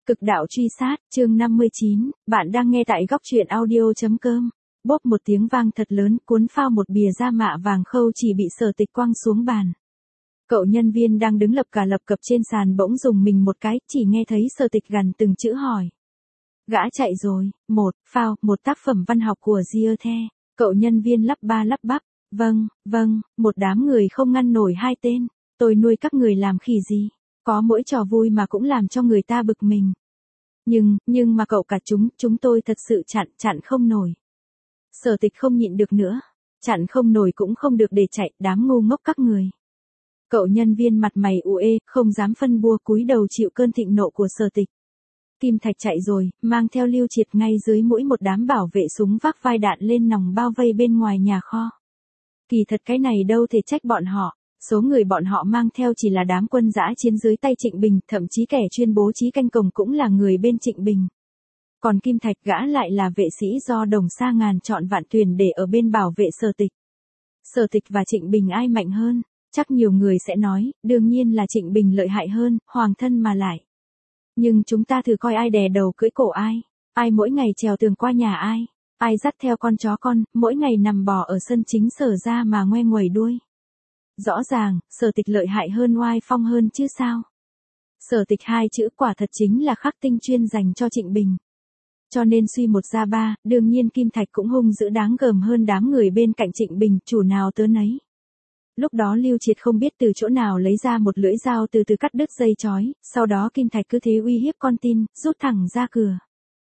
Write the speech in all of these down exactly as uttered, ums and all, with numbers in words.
Cực đạo truy sát, chương năm mươi chín, bạn đang nghe tại góc truyện audio.com. Bốp một tiếng vang thật lớn, cuốn phao một bìa da mạ vàng khâu chỉ bị Sở Tịch quăng xuống bàn. Cậu nhân viên đang đứng lập cả lập cập trên sàn bỗng dùng mình một cái, chỉ nghe thấy Sở Tịch gằn từng chữ hỏi. Gã chạy rồi, một, phao, một tác phẩm văn học của Goethe. Cậu nhân viên lắp ba lắp bắp, vâng, vâng, một đám người không ngăn nổi hai tên, tôi nuôi các người làm khỉ gì. Có mỗi trò vui mà cũng làm cho người ta bực mình. Nhưng, nhưng mà cậu cả chúng, chúng tôi thật sự chặn, chặn không nổi. Sở Tịch không nhịn được nữa. Chặn không nổi cũng không được để chạy, đám ngu ngốc các người. Cậu nhân viên mặt mày u ê, không dám phân bua cúi đầu chịu cơn thịnh nộ của Sở Tịch. Kim Thạch chạy rồi, mang theo Lưu Triệt ngay dưới mũi một đám bảo vệ súng vác vai đạn lên nòng bao vây bên ngoài nhà kho. Kỳ thật cái này đâu thể trách bọn họ. Số người bọn họ mang theo chỉ là đám quân dã chiến dưới tay Trịnh Bình, thậm chí kẻ chuyên bố trí canh cổng cũng là người bên Trịnh Bình. Còn Kim Thạch gã lại là vệ sĩ do Đồng Sa ngàn chọn vạn tuyển để ở bên bảo vệ Sở Tịch. Sở Tịch và Trịnh Bình ai mạnh hơn? Chắc nhiều người sẽ nói, đương nhiên là Trịnh Bình lợi hại hơn, hoàng thân mà lại. Nhưng chúng ta thử coi ai đè đầu cưỡi cổ ai, ai mỗi ngày trèo tường qua nhà ai, ai dắt theo con chó con, mỗi ngày nằm bò ở sân chính Sở ra mà ngoe nguẩy đuôi. Rõ ràng, Sở Tịch lợi hại hơn oai phong hơn chứ sao. Sở Tịch hai chữ quả thật chính là khắc tinh chuyên dành cho Trịnh Bình. Cho nên suy một ra ba, đương nhiên Kim Thạch cũng hung dữ đáng gờm hơn đám người bên cạnh Trịnh Bình, chủ nào tớ nấy. Lúc đó Lưu Triệt không biết từ chỗ nào lấy ra một lưỡi dao từ từ cắt đứt dây chói, sau đó Kim Thạch cứ thế uy hiếp con tin, rút thẳng ra cửa.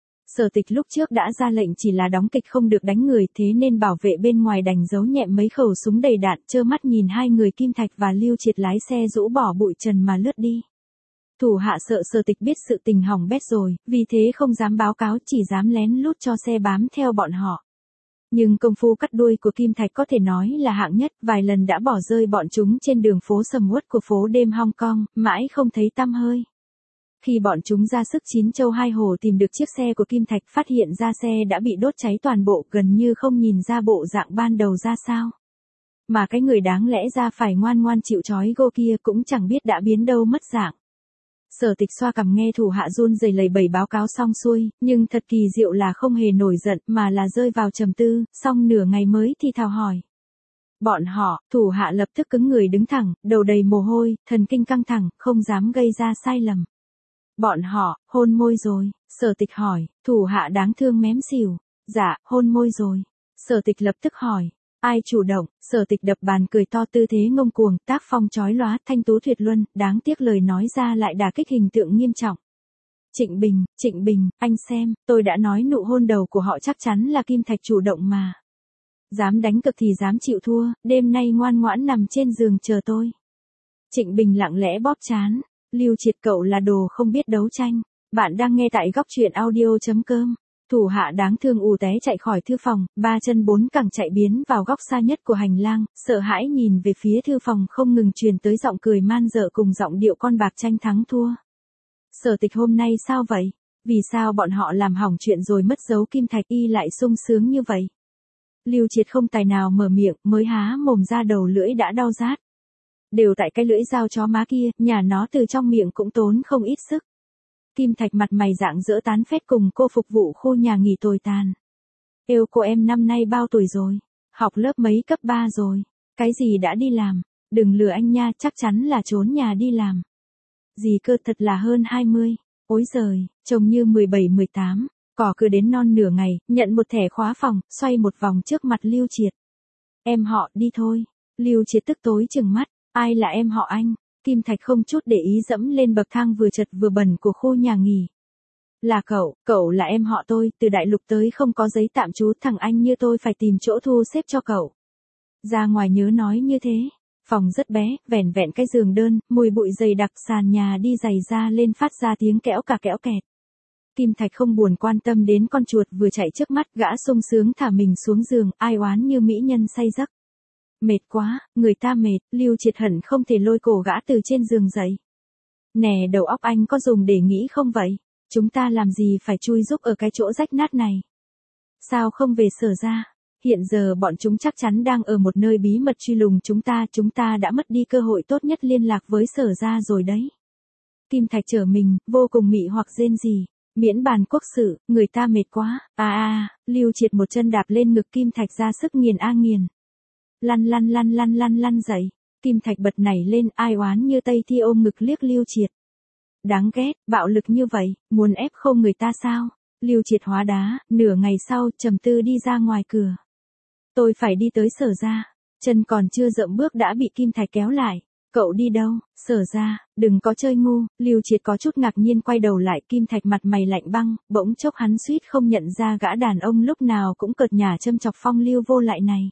Sở Tịch lúc trước đã ra lệnh chỉ là đóng kịch không được đánh người, thế nên bảo vệ bên ngoài đành giấu nhẹm mấy khẩu súng đầy đạn, trơ mắt nhìn hai người Kim Thạch và Lưu Triệt lái xe rũ bỏ bụi trần mà lướt đi. Thủ hạ sợ Sở Tịch biết sự tình hỏng bét rồi, vì thế không dám báo cáo, chỉ dám lén lút cho xe bám theo bọn họ. Nhưng công phu cắt đuôi của Kim Thạch có thể nói là hạng nhất, vài lần đã bỏ rơi bọn chúng trên đường phố sầm uất của phố đêm Hong Kong, mãi không thấy tăm hơi. Khi bọn chúng ra sức chín châu hai hồ tìm được chiếc xe của Kim Thạch, phát hiện ra xe đã bị đốt cháy toàn bộ, gần như không nhìn ra bộ dạng ban đầu ra sao. Mà cái người đáng lẽ ra phải ngoan ngoan chịu trói gô kia cũng chẳng biết đã biến đâu mất dạng. Sở Tịch xoa cằm nghe thủ hạ run rẩy lầy bẩy báo cáo xong xuôi, nhưng thật kỳ diệu là không hề nổi giận mà là rơi vào trầm tư, xong nửa ngày mới thì thào hỏi. Bọn họ, thủ hạ lập tức cứng người đứng thẳng, đầu đầy mồ hôi, thần kinh căng thẳng, không dám gây ra sai lầm. Bọn họ, hôn môi rồi, Sở Tịch hỏi, thủ hạ đáng thương mém xỉu. Dạ, hôn môi rồi. Sở Tịch lập tức hỏi, ai chủ động? Sở Tịch đập bàn cười to, tư thế ngông cuồng, tác phong chói lóa, thanh tú tuyệt luân, đáng tiếc lời nói ra lại đả kích hình tượng nghiêm trọng. Trịnh Bình, Trịnh Bình, anh xem, tôi đã nói nụ hôn đầu của họ chắc chắn là Kim Thạch chủ động mà. Dám đánh cực thì dám chịu thua, đêm nay ngoan ngoãn nằm trên giường chờ tôi. Trịnh Bình lặng lẽ bóp trán. Lưu Triệt cậu là đồ không biết đấu tranh. Bạn đang nghe tại góc truyện audio.com. Thủ hạ đáng thương ù té chạy khỏi thư phòng, ba chân bốn cẳng chạy biến vào góc xa nhất của hành lang, sợ hãi nhìn về phía thư phòng, không ngừng truyền tới giọng cười man dợ cùng giọng điệu con bạc tranh thắng thua. Sở Tịch hôm nay sao vậy? Vì sao bọn họ làm hỏng chuyện rồi mất dấu Kim Thạch y lại sung sướng như vậy? Lưu Triệt không tài nào mở miệng, mới há mồm ra đầu lưỡi đã đau rát. Đều tại cái lưỡi dao chó má kia, nhà nó từ trong miệng cũng tốn không ít sức. Kim Thạch mặt mày rạng rỡ tán phét cùng cô phục vụ khu nhà nghỉ tồi tàn. Yêu cô em năm nay bao tuổi rồi? Học lớp mấy, cấp ba rồi? Cái gì đã đi làm? Đừng lừa anh nha, chắc chắn là trốn nhà đi làm. Gì cơ, thật là hơn hai mươi. Ối giời, trông như mười bảy mười tám. Cỏ cứ đến non nửa ngày, nhận một thẻ khóa phòng, xoay một vòng trước mặt Lưu Triệt. Em họ, đi thôi. Lưu Triệt tức tối chừng mắt. Ai là em họ anh? Kim Thạch không chút để ý dẫm lên bậc thang vừa chật vừa bẩn của khu nhà nghỉ. Là cậu, cậu là em họ tôi, từ đại lục tới không có giấy tạm trú, thằng anh như tôi phải tìm chỗ thu xếp cho cậu. Ra ngoài nhớ nói như thế. Phòng rất bé, vẻn vẹn cái giường đơn, mùi bụi dày đặc, sàn nhà đi giày ra lên phát ra tiếng kẽo cả kẽo kẹt. Kim Thạch không buồn quan tâm đến con chuột vừa chạy trước mắt, gã sung sướng thả mình xuống giường, ai oán như mỹ nhân say giấc. Mệt quá, người ta mệt, Lưu Triệt hận không thể lôi cổ gã từ trên giường dậy. Nè, đầu óc anh có dùng để nghĩ không vậy? Chúng ta làm gì phải chui rúc ở cái chỗ rách nát này? Sao không về Sở ra? Hiện giờ bọn chúng chắc chắn đang ở một nơi bí mật truy lùng chúng ta, chúng ta đã mất đi cơ hội tốt nhất liên lạc với Sở ra rồi đấy. Kim Thạch trở mình, vô cùng mị hoặc rên rỉ. Miễn bàn quốc sự, người ta mệt quá. À à, Lưu Triệt một chân đạp lên ngực Kim Thạch ra sức nghiền a nghiền. Lăn lăn lăn lăn lăn lăn dậy. Kim Thạch bật nảy lên, ai oán như Tây Thi ôm ngực liếc Lưu Triệt. Đáng ghét, bạo lực như vậy, muốn ép không người ta sao? Lưu Triệt hóa đá, nửa ngày sau, trầm tư đi ra ngoài cửa. Tôi phải đi tới Sở gia. Chân còn chưa dậm bước đã bị Kim Thạch kéo lại. Cậu đi đâu? Sở gia, đừng có chơi ngu. Lưu Triệt có chút ngạc nhiên quay đầu lại, Kim Thạch mặt mày lạnh băng, bỗng chốc hắn suýt không nhận ra gã đàn ông lúc nào cũng cợt nhả châm chọc Phong Lưu Vô Lại này.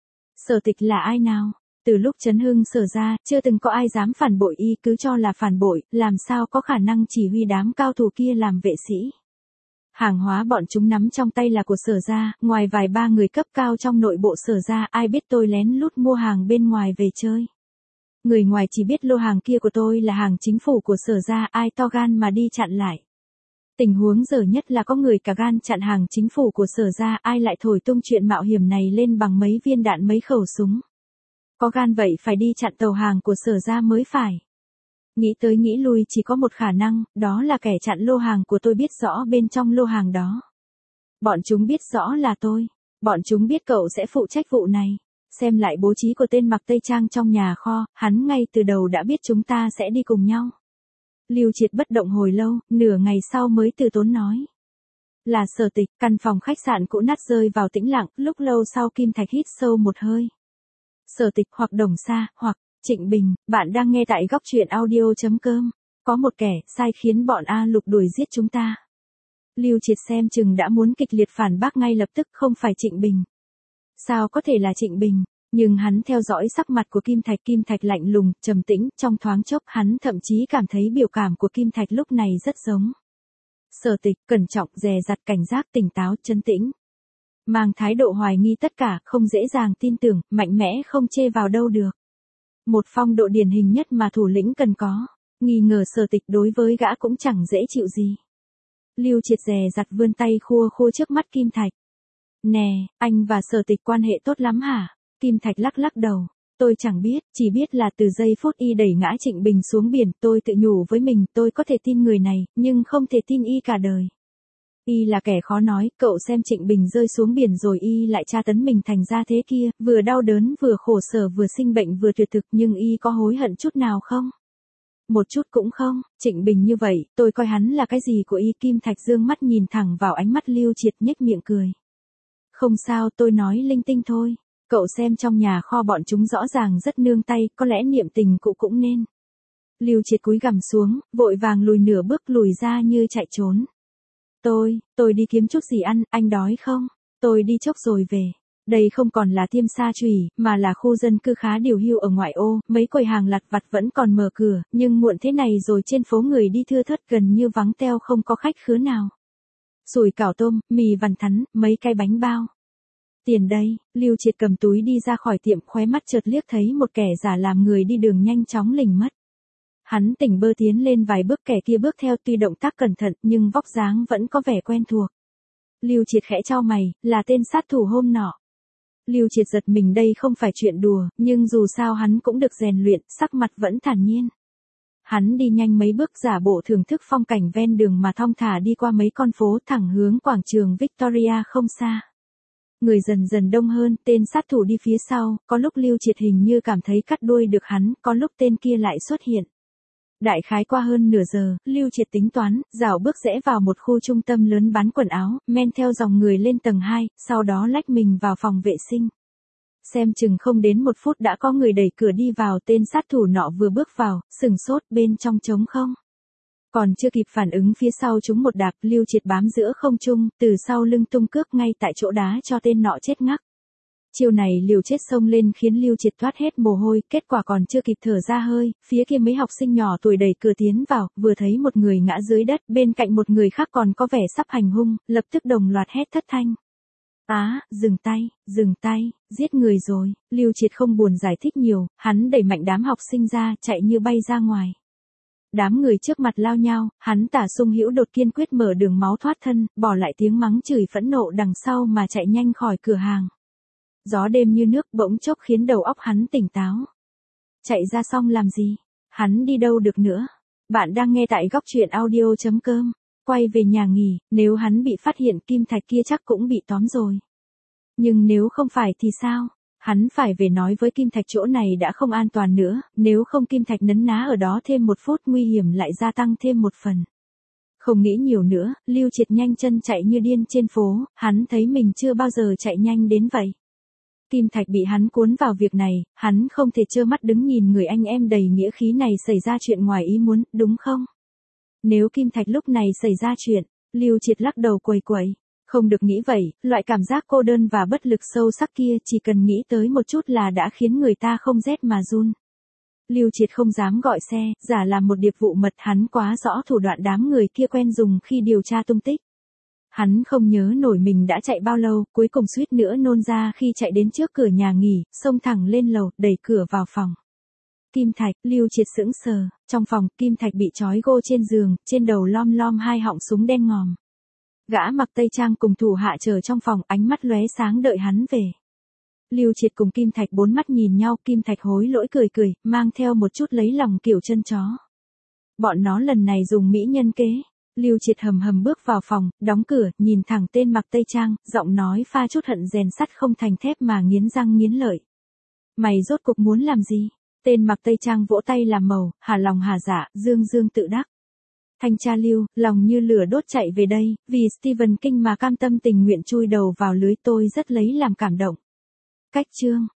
Sở Tịch là ai nào? Từ lúc Trấn Hưng Sở ra, chưa từng có ai dám phản bội y, cứ cho là phản bội, làm sao có khả năng chỉ huy đám cao thủ kia làm vệ sĩ. Hàng hóa bọn chúng nắm trong tay là của Sở ra, ngoài vài ba người cấp cao trong nội bộ Sở ra, ai biết tôi lén lút mua hàng bên ngoài về chơi. Người ngoài chỉ biết lô hàng kia của tôi là hàng chính phủ của Sở ra, ai to gan mà đi chặn lại. Tình huống dở nhất là có người cả gan chặn hàng chính phủ của Sở ra, ai lại thổi tung chuyện mạo hiểm này lên bằng mấy viên đạn mấy khẩu súng. Có gan vậy phải đi chặn tàu hàng của Sở ra mới phải. Nghĩ tới nghĩ lui chỉ có một khả năng, đó là kẻ chặn lô hàng của tôi biết rõ bên trong lô hàng đó. Bọn chúng biết rõ là tôi. Bọn chúng biết cậu sẽ phụ trách vụ này. Xem lại bố trí của tên mặc tây trang trong nhà kho, hắn ngay từ đầu đã biết chúng ta sẽ đi cùng nhau. Lưu Triệt bất động hồi lâu, nửa ngày sau mới từ tốn nói. Là Sở Tịch. Căn phòng khách sạn cũ nát rơi vào tĩnh lặng, lúc lâu sau Kim Thạch hít sâu một hơi. Sở Tịch hoặc Đồng Sa, hoặc Trịnh Bình, bạn đang nghe tại góc truyện audio chấm com. Có một kẻ sai khiến bọn A Lục đuổi giết chúng ta. Lưu Triệt xem chừng đã muốn kịch liệt phản bác ngay lập tức, không phải Trịnh Bình. Sao có thể là Trịnh Bình? Nhưng hắn theo dõi sắc mặt của Kim Thạch, Kim Thạch lạnh lùng, trầm tĩnh, trong thoáng chốc hắn thậm chí cảm thấy biểu cảm của Kim Thạch lúc này rất giống. Sở Tịch, cẩn trọng, dè dặt, cảnh giác, tỉnh táo, trấn tĩnh. Mang thái độ hoài nghi tất cả, không dễ dàng tin tưởng, mạnh mẽ không chê vào đâu được. Một phong độ điển hình nhất mà thủ lĩnh cần có. Nghi ngờ Sở Tịch đối với gã cũng chẳng dễ chịu gì. Lưu Triệt dè dặt vươn tay khua khua trước mắt Kim Thạch. Nè, anh và Sở Tịch quan hệ tốt lắm hả? Kim Thạch lắc lắc đầu. Tôi chẳng biết, chỉ biết là từ giây phút y đẩy ngã Trịnh Bình xuống biển, tôi tự nhủ với mình, tôi có thể tin người này, nhưng không thể tin y cả đời. Y là kẻ khó nói, cậu xem Trịnh Bình rơi xuống biển rồi y lại tra tấn mình thành ra thế kia, vừa đau đớn vừa khổ sở vừa sinh bệnh vừa tuyệt thực, nhưng y có hối hận chút nào không? Một chút cũng không. Trịnh Bình như vậy, tôi coi hắn là cái gì của y? Kim Thạch dương mắt nhìn thẳng vào ánh mắt Lưu Triệt, nhếch miệng cười. Không sao, tôi nói linh tinh thôi. Cậu xem trong nhà kho bọn chúng rõ ràng rất nương tay, có lẽ niệm tình cụ cũng nên. Lưu Triệt cúi gằm xuống, vội vàng lùi nửa bước lùi ra như chạy trốn. Tôi, tôi đi kiếm chút gì ăn, anh đói không? Tôi đi chốc rồi về. Đây không còn là Tiêm Sa Chùy, mà là khu dân cư khá điều hưu ở ngoại ô, mấy quầy hàng lặt vặt vẫn còn mở cửa, nhưng muộn thế này rồi trên phố người đi thưa thớt gần như vắng teo, không có khách khứa nào. Sủi cảo tôm, mì vằn thắn, mấy cái bánh bao. Tiền đây. Lưu Triệt cầm túi đi ra khỏi tiệm, khóe mắt chợt liếc thấy một kẻ giả làm người đi đường nhanh chóng lình mất. Hắn tỉnh bơ tiến lên vài bước, kẻ kia bước theo, tuy động tác cẩn thận nhưng vóc dáng vẫn có vẻ quen thuộc. Lưu Triệt khẽ chau mày, là tên sát thủ hôm nọ. Lưu Triệt giật mình, đây không phải chuyện đùa, nhưng dù sao hắn cũng được rèn luyện, sắc mặt vẫn thản nhiên. Hắn đi nhanh mấy bước, giả bộ thưởng thức phong cảnh ven đường mà thong thả đi qua mấy con phố, thẳng hướng quảng trường Victoria không xa. Người dần dần đông hơn, tên sát thủ đi phía sau, có lúc Lưu Triệt hình như cảm thấy cắt đuôi được hắn, có lúc tên kia lại xuất hiện. Đại khái qua hơn nửa giờ, Lưu Triệt tính toán, dạo bước rẽ vào một khu trung tâm lớn bán quần áo, men theo dòng người lên tầng hai, sau đó lách mình vào phòng vệ sinh. Xem chừng không đến một phút đã có người đẩy cửa đi vào, tên sát thủ nọ vừa bước vào, sừng sốt, bên trong trống không. Còn chưa kịp phản ứng, phía sau chúng một đạp, Lưu Triệt bám giữa không trung, từ sau lưng tung cước ngay tại chỗ đá cho tên nọ chết ngắc. Chiều này liều chết xông lên khiến Lưu Triệt thoát hết mồ hôi, kết quả còn chưa kịp thở ra hơi, phía kia mấy học sinh nhỏ tuổi đẩy cửa tiến vào, vừa thấy một người ngã dưới đất, bên cạnh một người khác còn có vẻ sắp hành hung, lập tức đồng loạt hét thất thanh. Á, à, dừng tay, dừng tay, giết người rồi. Lưu Triệt không buồn giải thích nhiều, hắn đẩy mạnh đám học sinh ra, chạy như bay ra ngoài. Đám người trước mặt lao nhau, hắn Tả Sung Hữu đột kiên quyết mở đường máu thoát thân, bỏ lại tiếng mắng chửi phẫn nộ đằng sau mà chạy nhanh khỏi cửa hàng. Gió đêm như nước bỗng chốc khiến đầu óc hắn tỉnh táo. Chạy ra xong làm gì? Hắn đi đâu được nữa? Bạn đang nghe tại góc truyện audio chấm com. Quay về nhà nghỉ, nếu hắn bị phát hiện Kim Thạch kia chắc cũng bị tóm rồi. Nhưng nếu không phải thì sao? Hắn phải về nói với Kim Thạch chỗ này đã không an toàn nữa, nếu không Kim Thạch nấn ná ở đó thêm một phút nguy hiểm lại gia tăng thêm một phần. Không nghĩ nhiều nữa, Lưu Triệt nhanh chân chạy như điên trên phố, hắn thấy mình chưa bao giờ chạy nhanh đến vậy. Kim Thạch bị hắn cuốn vào việc này, hắn không thể trơ mắt đứng nhìn người anh em đầy nghĩa khí này xảy ra chuyện ngoài ý muốn, đúng không? Nếu Kim Thạch lúc này xảy ra chuyện, Lưu Triệt lắc đầu quẩy quẩy. Không được nghĩ vậy, loại cảm giác cô đơn và bất lực sâu sắc kia chỉ cần nghĩ tới một chút là đã khiến người ta không rét mà run. Lưu Triệt không dám gọi xe, giả làm một điệp vụ mật, hắn quá rõ thủ đoạn đám người kia quen dùng khi điều tra tung tích. Hắn không nhớ nổi mình đã chạy bao lâu, cuối cùng suýt nữa nôn ra khi chạy đến trước cửa nhà nghỉ, xông thẳng lên lầu, đẩy cửa vào phòng. Kim Thạch, Lưu Triệt sững sờ, trong phòng, Kim Thạch bị trói gô trên giường, trên đầu lom lom hai họng súng đen ngòm. Gã mặc tây trang cùng thủ hạ chờ trong phòng, ánh mắt lóe sáng đợi hắn về. Lưu Triệt cùng Kim Thạch bốn mắt nhìn nhau, Kim Thạch hối lỗi cười cười, mang theo một chút lấy lòng kiểu chân chó. Bọn nó lần này dùng mỹ nhân kế. Lưu Triệt hầm hầm bước vào phòng, đóng cửa, nhìn thẳng tên mặc tây trang, giọng nói pha chút hận rèn sắt không thành thép mà nghiến răng nghiến lợi. Mày rốt cục muốn làm gì? Tên mặc tây trang vỗ tay làm màu, hà lòng hà dạ, dương dương tự đắc. Thanh tra Lưu, lòng như lửa đốt chạy về đây, vì Stephen King mà cam tâm tình nguyện chui đầu vào lưới, tôi rất lấy làm cảm động. Cách chương